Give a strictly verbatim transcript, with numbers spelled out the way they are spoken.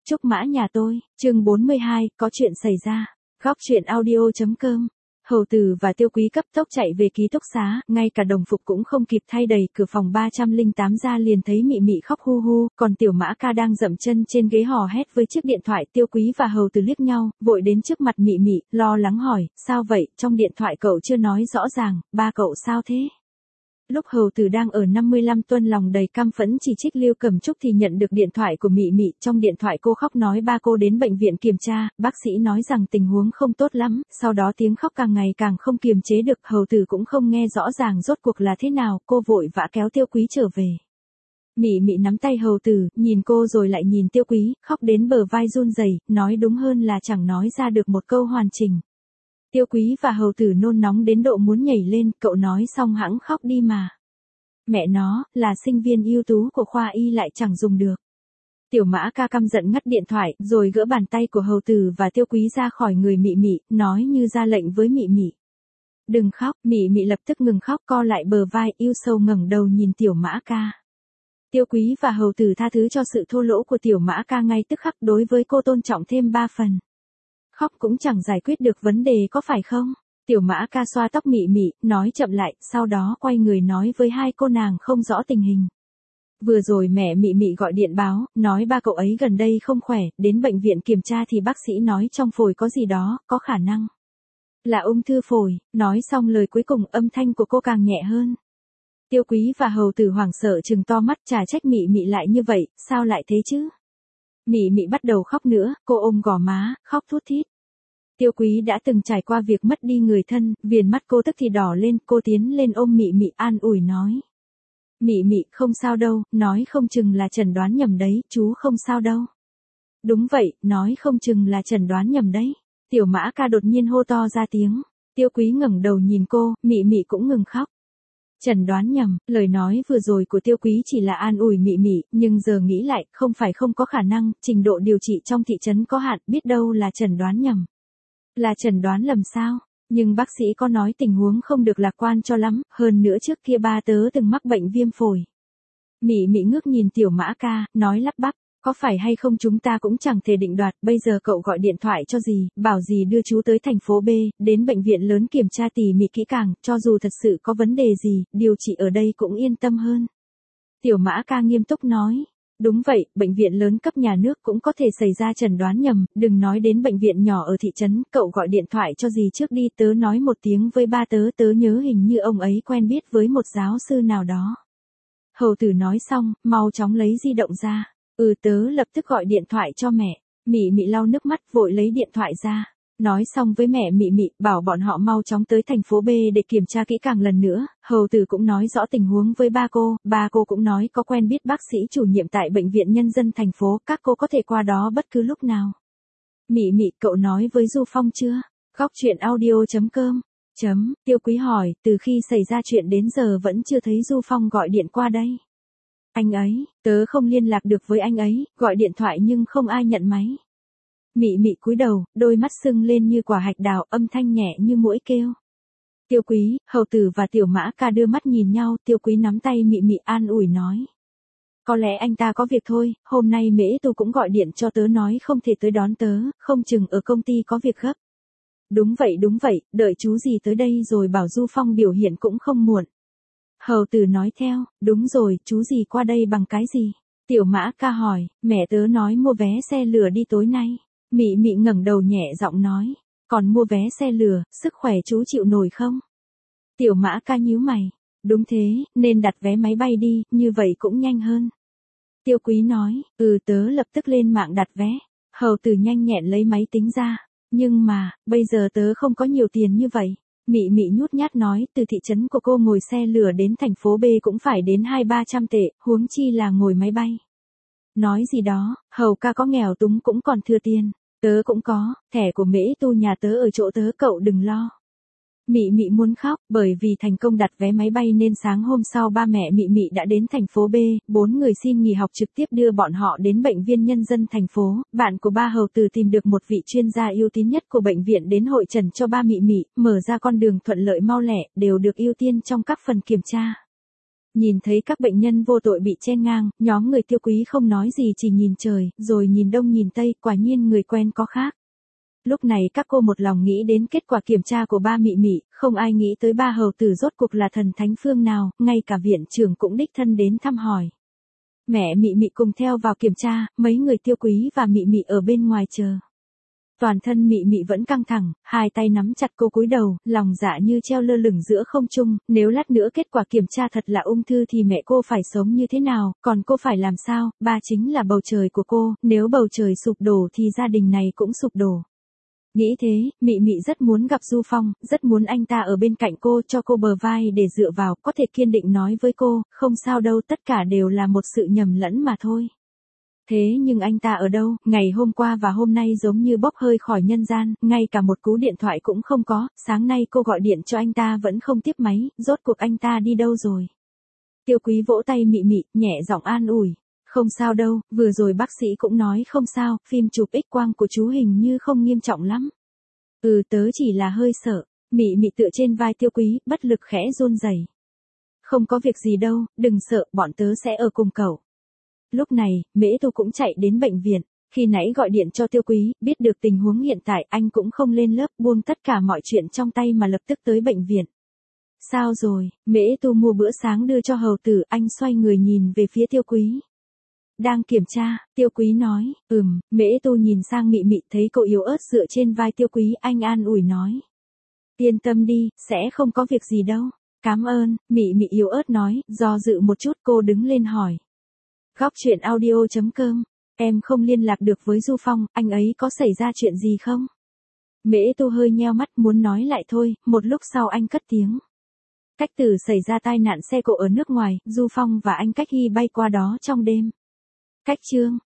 Trúc Mã nhà tôi, chương bốn mươi hai, có chuyện xảy ra. Góc truyện audio chấm com. Hầu Tử và Tiêu Quý cấp tốc chạy về ký túc xá, ngay cả đồng phục cũng không kịp thay, đầy cửa phòng ba trăm lẻ tám ra liền thấy Mị Mị khóc hu hu, còn Tiểu Mã Ca đang dậm chân trên ghế hò hét với chiếc điện thoại. Tiêu Quý và Hầu Tử liếc nhau, vội đến trước mặt Mị Mị, lo lắng hỏi, sao vậy, trong điện thoại cậu chưa nói rõ ràng, ba cậu sao thế? Lúc Hầu Tử đang ở năm mươi lăm tuần lòng đầy căm phẫn chỉ trích Lưu Cẩm Trúc thì nhận được điện thoại của Mị Mị, trong điện thoại cô khóc nói ba cô đến bệnh viện kiểm tra, bác sĩ nói rằng tình huống không tốt lắm, sau đó tiếng khóc càng ngày càng không kiềm chế được, Hầu Tử cũng không nghe rõ ràng rốt cuộc là thế nào, cô vội vã kéo Tiêu Quý trở về. Mị Mị nắm tay Hầu Tử, nhìn cô rồi lại nhìn Tiêu Quý, khóc đến bờ vai run rẩy, nói đúng hơn là chẳng nói ra được một câu hoàn chỉnh. Tiêu Quý và Hầu Tử nôn nóng đến độ muốn nhảy lên, cậu nói xong hẵng khóc đi mà. Mẹ nó, là sinh viên ưu tú của khoa y lại chẳng dùng được. Tiểu Mã Ca căm giận ngắt điện thoại, rồi gỡ bàn tay của Hầu Tử và Tiêu Quý ra khỏi người Mị Mị, nói như ra lệnh với Mị Mị. Đừng khóc, Mị Mị lập tức ngừng khóc, co lại bờ vai, yêu sâu ngẩng đầu nhìn Tiểu Mã Ca. Tiêu Quý và Hầu Tử tha thứ cho sự thô lỗ của Tiểu Mã Ca ngay tức khắc, đối với cô tôn trọng thêm ba phần. Khóc cũng chẳng giải quyết được vấn đề có phải không? Tiểu Mã Ca xoa tóc Mị Mị, nói chậm lại, sau đó quay người nói với hai cô nàng không rõ tình hình. Vừa rồi mẹ Mị Mị gọi điện báo, nói ba cậu ấy gần đây không khỏe, đến bệnh viện kiểm tra thì bác sĩ nói trong phổi có gì đó, có khả năng là ung thư phổi. Nói xong lời cuối cùng âm thanh của cô càng nhẹ hơn. Tiêu Quý và Hầu Tử hoảng sợ trừng to mắt, chả trách Mị Mị lại như vậy, sao lại thế chứ? Mị Mị bắt đầu khóc nữa, cô ôm gò má, khóc thút thít. Tiêu Quý đã từng trải qua việc mất đi người thân, viền mắt cô tức thì đỏ lên, cô tiến lên ôm Mị Mị an ủi nói. Mị Mị, không sao đâu, nói không chừng là chẩn đoán nhầm đấy, chú không sao đâu. Đúng vậy, nói không chừng là chẩn đoán nhầm đấy. Tiểu Mã Ca đột nhiên hô to ra tiếng. Tiêu Quý ngẩng đầu nhìn cô, Mị Mị cũng ngừng khóc. Chẩn đoán nhầm, lời nói vừa rồi của Tiêu Quý chỉ là an ủi Mị Mị, nhưng giờ nghĩ lại, không phải không có khả năng, trình độ điều trị trong thị trấn có hạn, biết đâu là chẩn đoán nhầm. Là chẩn đoán lầm sao? Nhưng bác sĩ có nói tình huống không được lạc quan cho lắm, hơn nữa trước kia ba tớ từng mắc bệnh viêm phổi. Mị Mị ngước nhìn Tiểu Mã Ca, nói lắp bắp, có phải hay không chúng ta cũng chẳng thể định đoạt, bây giờ cậu gọi điện thoại cho dì, bảo dì đưa chú tới thành phố B, đến bệnh viện lớn kiểm tra tỉ mỉ kỹ càng, cho dù thật sự có vấn đề gì, điều trị ở đây cũng yên tâm hơn. Tiểu Mã Ca nghiêm túc nói. Đúng vậy, bệnh viện lớn cấp nhà nước cũng có thể xảy ra chẩn đoán nhầm, đừng nói đến bệnh viện nhỏ ở thị trấn, cậu gọi điện thoại cho dì trước đi, tớ nói một tiếng với ba tớ, tớ nhớ hình như ông ấy quen biết với một giáo sư nào đó. Hầu Tử nói xong, mau chóng lấy di động ra, ừ tớ lập tức gọi điện thoại cho mẹ. Mị Mị lau nước mắt vội lấy điện thoại ra. Nói xong với mẹ Mị Mị, bảo bọn họ mau chóng tới thành phố B để kiểm tra kỹ càng lần nữa. Hầu Tử cũng nói rõ tình huống với ba cô, ba cô cũng nói có quen biết bác sĩ chủ nhiệm tại bệnh viện nhân dân thành phố, các cô có thể qua đó bất cứ lúc nào. Mị Mị, cậu nói với Du Phong chưa? Góc truyện audio chấm com. Chấm, Tiêu Quý hỏi, từ khi xảy ra chuyện đến giờ vẫn chưa thấy Du Phong gọi điện qua đây. Anh ấy, tớ không liên lạc được với anh ấy, gọi điện thoại nhưng không ai nhận máy. Mị Mị cúi đầu, đôi mắt sưng lên như quả hạch đào, âm thanh nhẹ như muỗi kêu. Tiêu Quý, Hầu Tử và Tiểu Mã Ca đưa mắt nhìn nhau, Tiêu Quý nắm tay Mị Mị an ủi nói. Có lẽ anh ta có việc thôi, hôm nay Mễ Tu cũng gọi điện cho tớ nói không thể tới đón tớ, không chừng ở công ty có việc gấp. Đúng vậy đúng vậy, đợi chú gì tới đây rồi bảo Du Phong biểu hiện cũng không muộn. Hầu Tử nói theo, đúng rồi, chú gì qua đây bằng cái gì? Tiểu Mã Ca hỏi, mẹ tớ nói mua vé xe lửa đi tối nay. Mị Mị ngẩng đầu nhẹ giọng nói, còn mua vé xe lửa, sức khỏe chú chịu nổi không? Tiểu Mã Ca nhíu mày, đúng thế, nên đặt vé máy bay đi, như vậy cũng nhanh hơn. Tiêu Quý nói, ừ tớ lập tức lên mạng đặt vé. Hầu Tử nhanh nhẹn lấy máy tính ra, nhưng mà, bây giờ tớ không có nhiều tiền như vậy. Mị Mị nhút nhát nói, từ thị trấn của cô ngồi xe lửa đến thành phố B cũng phải đến hai ba trăm tệ, huống chi là ngồi máy bay. Nói gì đó, Hầu ca có nghèo túng cũng còn thừa tiền. Tớ cũng có, thẻ của Mễ Tu nhà tớ ở chỗ tớ, cậu đừng lo. Mị Mị muốn khóc, bởi vì thành công đặt vé máy bay nên sáng hôm sau ba mẹ Mị Mị đã đến thành phố B, bốn người xin nghỉ học trực tiếp đưa bọn họ đến bệnh viện nhân dân thành phố. Bạn của ba Hầu Tử tìm được một vị chuyên gia ưu tín nhất của bệnh viện đến hội trần cho ba Mị Mị, mở ra con đường thuận lợi mau lẹ, đều được ưu tiên trong các phần kiểm tra. Nhìn thấy các bệnh nhân vô tội bị chen ngang, nhóm người Tiêu Quý không nói gì chỉ nhìn trời, rồi nhìn đông nhìn tây, quả nhiên người quen có khác. Lúc này các cô một lòng nghĩ đến kết quả kiểm tra của ba Mị Mị, không ai nghĩ tới ba hầu tử rốt cuộc là thần thánh phương nào, ngay cả viện trưởng cũng đích thân đến thăm hỏi. Mẹ Mị Mị cùng theo vào kiểm tra, mấy người Tiêu Quý và Mị Mị ở bên ngoài chờ. Toàn thân Mị Mị vẫn căng thẳng, hai tay nắm chặt cô cúi đầu, lòng dạ như treo lơ lửng giữa không trung, nếu lát nữa kết quả kiểm tra thật là ung thư thì mẹ cô phải sống như thế nào, còn cô phải làm sao, ba chính là bầu trời của cô, nếu bầu trời sụp đổ thì gia đình này cũng sụp đổ. Nghĩ thế, Mị Mị rất muốn gặp Du Phong, rất muốn anh ta ở bên cạnh cô cho cô bờ vai để dựa vào, có thể kiên định nói với cô, không sao đâu, tất cả đều là một sự nhầm lẫn mà thôi. Thế nhưng anh ta ở đâu, ngày hôm qua và hôm nay giống như bốc hơi khỏi nhân gian, ngay cả một cú điện thoại cũng không có, sáng nay cô gọi điện cho anh ta vẫn không tiếp máy, rốt cuộc anh ta đi đâu rồi. Tiêu Quý vỗ tay Mị Mị, nhẹ giọng an ủi. Không sao đâu, vừa rồi bác sĩ cũng nói không sao, phim chụp X quang của chú hình như không nghiêm trọng lắm. Ừ tớ chỉ là hơi sợ, Mị Mị tựa trên vai Tiêu Quý, bất lực khẽ run rẩy. Không có việc gì đâu, đừng sợ, bọn tớ sẽ ở cùng cậu. Lúc này, Mễ Tu cũng chạy đến bệnh viện, khi nãy gọi điện cho Tiêu Quý, biết được tình huống hiện tại anh cũng không lên lớp buông tất cả mọi chuyện trong tay mà lập tức tới bệnh viện. Sao rồi, Mễ Tu mua bữa sáng đưa cho hầu tử, anh xoay người nhìn về phía Tiêu Quý. Đang kiểm tra, Tiêu Quý nói, ừm, Mễ Tu nhìn sang Mị Mị thấy cô yếu ớt dựa trên vai Tiêu Quý, anh an ủi nói. Yên tâm đi, sẽ không có việc gì đâu. Cảm ơn, Mị Mị yếu ớt nói, do dự một chút cô đứng lên hỏi. Góc truyện audio chấm com, em không liên lạc được với Du Phong, anh ấy có xảy ra chuyện gì không? Mễ Tu hơi nheo mắt muốn nói lại thôi, một lúc sau anh cất tiếng. Cách Tử xảy ra tai nạn xe cộ ở nước ngoài, Du Phong và anh Cách Hy bay qua đó trong đêm. Cách Trương,